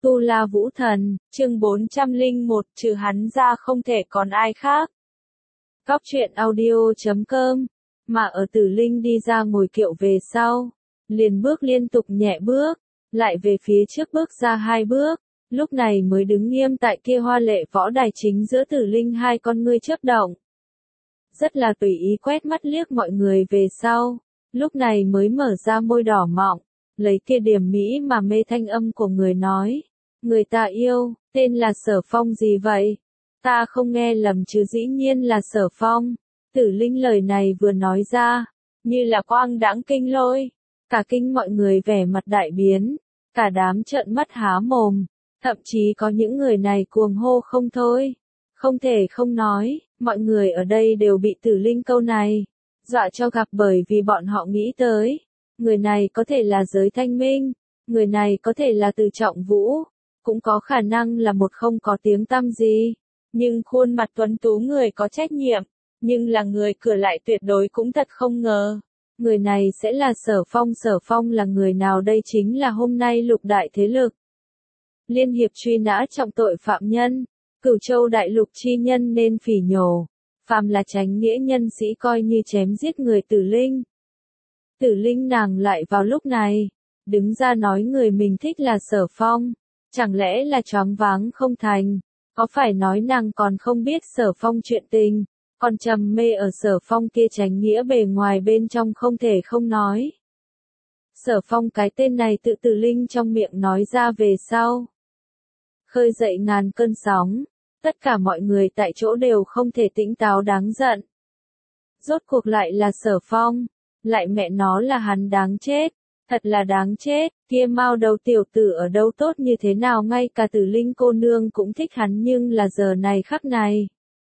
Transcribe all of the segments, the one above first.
Tu La Vũ Thần, chương 401, trừ hắn ra không thể còn ai khác. Góc truyện audio.com, mà ở Tử Linh đi ra ngồi kiệu về sau, liền bước liên tục nhẹ bước, lại về phía trước bước ra 2 bước, lúc này mới đứng nghiêm tại kia hoa lệ võ đài chính giữa Tử Linh hai con ngươi chớp động. Rất là tùy ý quét mắt liếc mọi người về sau, lúc này mới mở ra môi đỏ mọng, lấy kia điểm mỹ mà mê thanh âm của người nói. Người ta yêu, tên là Sở Phong gì vậy? Ta không nghe lầm chứ, dĩ nhiên là Sở Phong. Tử Linh lời này vừa nói ra, như là quang đãng kinh lôi. Cả kinh mọi người vẻ mặt đại biến, cả đám trợn mắt há mồm, thậm chí có những người này cuồng hô không thôi. Không thể không nói, mọi người ở đây đều bị Tử Linh câu này dọa cho gặp, bởi vì bọn họ nghĩ tới, người này có thể là Giới Thanh Minh, người này có thể là Từ Trọng Vũ, cũng có khả năng là một không có tiếng tăm gì, nhưng khuôn mặt tuấn tú người có trách nhiệm, nhưng là người cửa lại tuyệt đối cũng thật không ngờ. Người này sẽ là Sở Phong. Sở Phong là người nào đây? Chính là hôm nay lục đại thế lực liên hiệp truy nã trọng tội phạm nhân, Cửu Châu đại lục chi nhân nên phỉ nhổ, phàm là chánh nghĩa nhân sĩ coi như chém giết người. Tử Linh. Tử Linh nàng lại vào lúc này đứng ra nói người mình thích là Sở Phong. Chẳng lẽ là choáng váng không thành? Có phải nói nàng còn không biết Sở Phong chuyện tình, còn trầm mê ở Sở Phong kia chánh nghĩa bề ngoài bên trong không thể không nói. Sở Phong cái tên này tự Tử Linh trong miệng nói ra về sau, khơi dậy ngàn cơn sóng, tất cả mọi người tại chỗ đều không thể tĩnh táo, đáng giận. Rốt cuộc lại là Sở Phong, lại mẹ nó là hắn đáng chết. Thật là đáng chết, kia mao đầu tiểu tử ở đâu tốt như thế nào, ngay cả Tử Linh cô nương cũng thích hắn, nhưng là giờ này khắc này.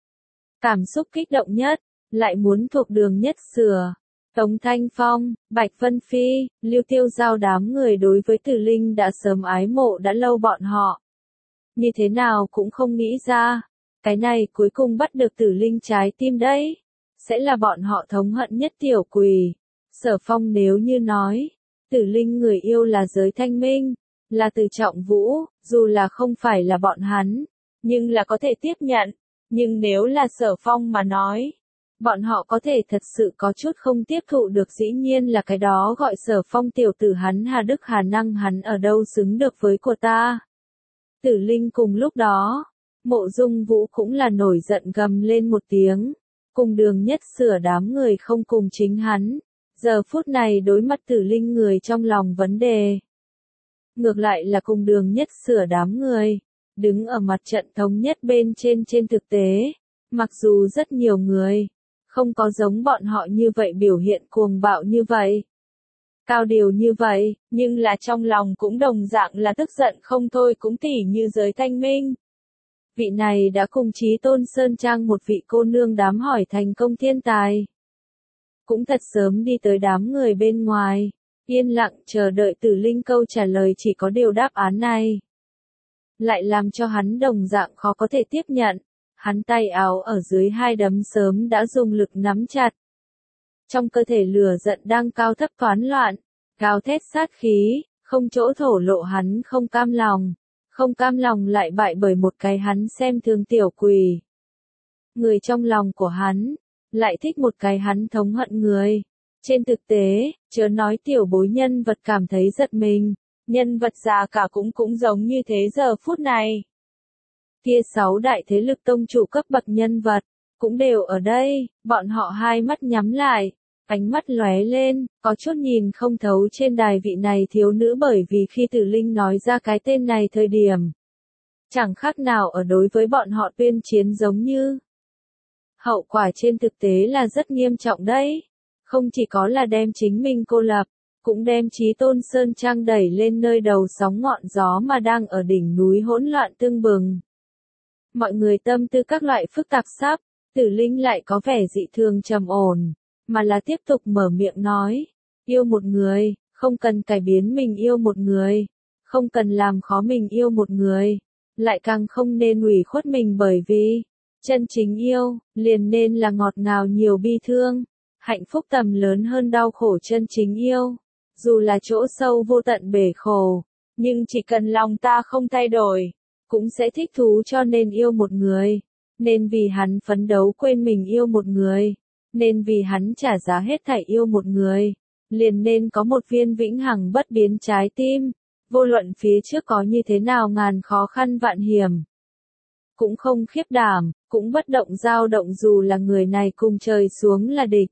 Cảm xúc kích động nhất, lại muốn thuộc đường nhất sửa. Tống Thanh Phong, Bạch Vân Phi, Lưu Tiêu Giao đám người đối với Tử Linh đã sớm ái mộ đã lâu, bọn họ như thế nào cũng không nghĩ ra, cái này cuối cùng bắt được Tử Linh trái tim đấy, sẽ là bọn họ thống hận nhất tiểu quỷ. Sở Phong nếu như nói Tử Linh người yêu là Giới Thanh Minh, là Từ Trọng Vũ, dù là không phải là bọn hắn, nhưng là có thể tiếp nhận. Nhưng nếu là Sở Phong mà nói, bọn họ có thể thật sự có chút không tiếp thụ được. Dĩ nhiên là cái đó gọi Sở Phong tiểu tử hắn hà đức hà năng, hắn ở đâu xứng được với của ta. Tử Linh cùng lúc đó, Mộ Dung Vũ cũng là nổi giận gầm lên một tiếng, cùng đường nhất sửa đám người không cùng chính hắn. Giờ phút này đối mặt Tử Linh người trong lòng vấn đề, ngược lại là cùng đường nhất sửa đám người đứng ở mặt trận thống nhất bên trên. Trên thực tế, mặc dù rất nhiều người không có giống bọn họ như vậy biểu hiện cuồng bạo như vậy, cao điều như vậy, nhưng là trong lòng cũng đồng dạng là tức giận không thôi, cũng tỉ như Giới Thanh Minh. Vị này đã cùng Chí Tôn Sơn Trang một vị cô nương đám hỏi thành công thiên tài, cũng thật sớm đi tới đám người bên ngoài, yên lặng chờ đợi Tử Linh câu trả lời. Chỉ có điều đáp án này lại làm cho hắn đồng dạng khó có thể tiếp nhận. Hắn tay áo ở dưới hai đấm sớm đã dùng lực nắm chặt, trong cơ thể lửa giận đang cao thấp toán loạn, gào thét sát khí, không chỗ thổ lộ. Hắn không cam lòng lại bại bởi một cái hắn xem thường tiểu quỷ. Người trong lòng của hắn lại thích một cái hắn thống hận người. Trên thực tế, chớ nói tiểu bối nhân vật cảm thấy giật mình, nhân vật già cả cũng giống như thế. Giờ phút này, kia 6 đại thế lực tông chủ cấp bậc nhân vật cũng đều ở đây, bọn họ hai mắt nhắm lại, ánh mắt lóe lên, có chút nhìn không thấu trên đài vị này thiếu nữ, bởi vì khi Tử Linh nói ra cái tên này thời điểm, chẳng khác nào ở đối với bọn họ tuyên chiến giống như. Hậu quả trên thực tế là rất nghiêm trọng đấy, không chỉ có là đem chính mình cô lập, cũng đem Chí Tôn Sơn Trang đẩy lên nơi đầu sóng ngọn gió mà đang ở đỉnh núi hỗn loạn tương bừng. Mọi người tâm tư các loại phức tạp sắp, Tử Linh lại có vẻ dị thường trầm ổn, mà là tiếp tục mở miệng nói, yêu một người, không cần cải biến mình yêu một người, không cần làm khó mình yêu một người, lại càng không nên hủy khuất mình, bởi vì chân chính yêu liền nên là ngọt ngào nhiều bi thương, hạnh phúc tầm lớn hơn đau khổ. Chân chính yêu, dù là chỗ sâu vô tận bể khổ, Nhưng chỉ cần lòng ta không thay đổi, cũng sẽ thích thú cho nên yêu một người. Nên vì hắn phấn đấu quên mình yêu một người. Nên vì hắn trả giá hết thảy yêu một người. Liền nên có một viên vĩnh hằng bất biến trái tim. Vô luận phía trước có như thế nào ngàn khó khăn vạn hiểm. Cũng không khiếp đảm, cũng bất động dao động dù là người này cùng trời xuống là địch.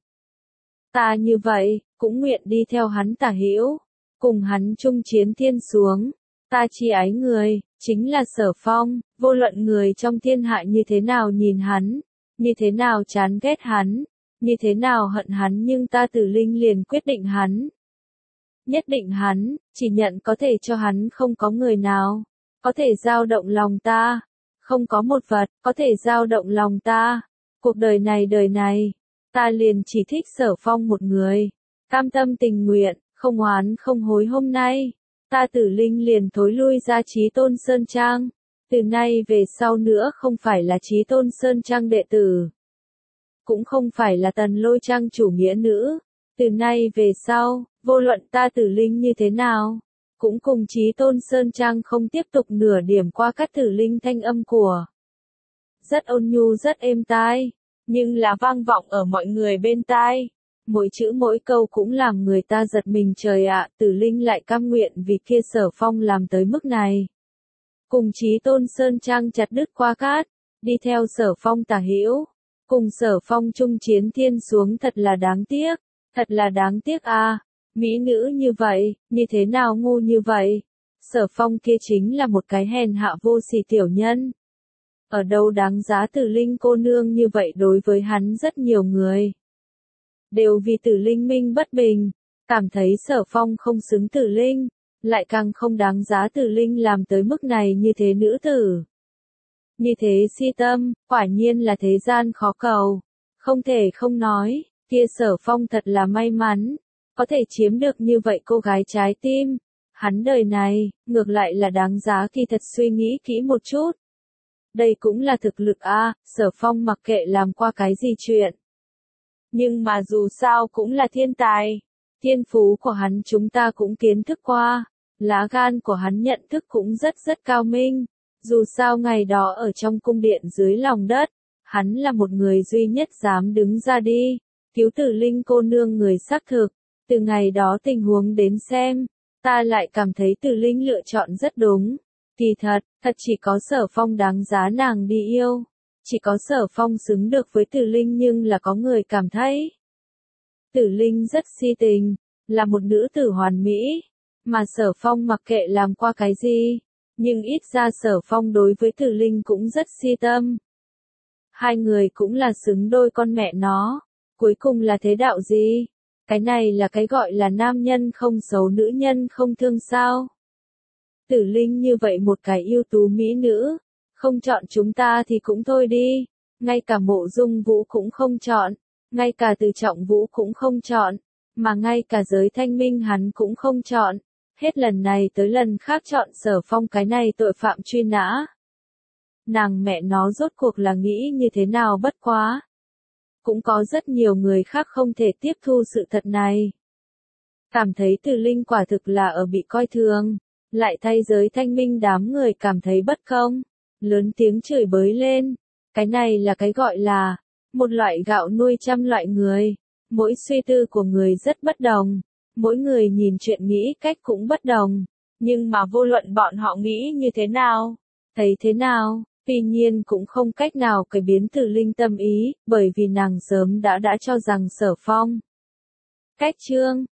Ta như vậy, cũng nguyện đi theo hắn tả hữu, cùng hắn chung chiến thiên xuống. Ta chỉ ái người, chính là Sở Phong, vô luận người trong thiên hạ như thế nào nhìn hắn, như thế nào chán ghét hắn, như thế nào hận hắn nhưng ta Tử Linh liền quyết định hắn. Nhất định hắn, chỉ nhận có thể cho hắn không có người nào, có thể dao động lòng ta, không có một vật, có thể dao động lòng ta. Cuộc đời này, ta liền chỉ thích Sở Phong một người, cam tâm tình nguyện, không oán không hối hôm nay. Ta Tử Linh liền thối lui ra Chí Tôn Sơn Trang, từ nay về sau nữa không phải là Chí Tôn Sơn Trang đệ tử, cũng không phải là Tần Lôi Trang chủ nghĩa nữ, từ nay về sau, vô luận ta Tử Linh như thế nào, cũng cùng Chí Tôn Sơn Trang không tiếp tục nửa điểm qua cắt Tử Linh thanh âm của. Rất ôn nhu rất êm tai, nhưng là vang vọng ở mọi người bên tai. Mỗi chữ mỗi câu cũng làm người ta giật mình trời ạ, Tử Linh lại cam nguyện vì kia Sở Phong làm tới mức này. Cùng Chí Tôn Sơn Trang chặt đứt qua cát, đi theo Sở Phong tả hữu, cùng Sở Phong chung chiến thiên xuống thật là đáng tiếc a. Mỹ nữ như vậy, như thế nào ngu như vậy? Sở Phong kia chính là một cái hèn hạ vô sỉ tiểu nhân. Ở đâu đáng giá Tử Linh cô nương như vậy đối với hắn rất nhiều người. Đều vì Tử Linh minh bất bình, cảm thấy Sở Phong không xứng Tử Linh, lại càng không đáng giá Tử Linh làm tới mức này như thế nữ tử. Như thế si tâm, quả nhiên là thế gian khó cầu, không thể không nói, kia Sở Phong thật là may mắn, có thể chiếm được như vậy cô gái trái tim. Hắn đời này, ngược lại là đáng giá khi thật suy nghĩ kỹ một chút. Đây cũng là thực lực a, Sở Phong mặc kệ làm qua cái gì chuyện. Nhưng mà dù sao cũng là thiên tài, thiên phú của hắn chúng ta cũng kiến thức qua, lá gan của hắn nhận thức cũng rất cao minh, dù sao ngày đó ở trong cung điện dưới lòng đất, hắn là một người duy nhất dám đứng ra đi, cứu Tử Linh cô nương người xác thực, từ ngày đó tình huống đến xem, ta lại cảm thấy Tử Linh lựa chọn rất đúng, kỳ thật chỉ có Sở Phong đáng giá nàng đi yêu. Chỉ có Sở Phong xứng được với Tử Linh nhưng là có người cảm thấy. Tử Linh rất si tình, là một nữ tử hoàn mỹ, mà Sở Phong mặc kệ làm qua cái gì, nhưng ít ra Sở Phong đối với Tử Linh cũng rất si tâm. Hai người cũng là xứng đôi con mẹ nó, cuối cùng là thế đạo gì? Cái này là cái gọi là nam nhân không xấu nữ nhân không thương sao? Tử Linh như vậy một cái ưu tú mỹ nữ. Không chọn chúng ta thì cũng thôi đi, ngay cả Mộ Dung Vũ cũng không chọn, ngay cả Từ Trọng Vũ cũng không chọn, mà ngay cả Giới Thanh Minh hắn cũng không chọn, hết lần này tới lần khác chọn Sở Phong cái này tội phạm truy nã. Nàng mẹ nó rốt cuộc là nghĩ như thế nào bất quá. Cũng có rất nhiều người khác không thể tiếp thu sự thật này. Cảm thấy Tử Linh quả thực là ở bị coi thường, lại thay Giới Thanh Minh đám người cảm thấy bất công. Lớn tiếng chửi bới lên, cái này là cái gọi là, một loại gạo nuôi trăm loại người, mỗi suy tư của người rất bất đồng, mỗi người nhìn chuyện nghĩ cách cũng bất đồng, nhưng mà vô luận bọn họ nghĩ như thế nào, thấy thế nào, tuy nhiên cũng không cách nào cải biến Tử Linh tâm ý, bởi vì nàng sớm đã cho rằng Sở Phong. Cách chương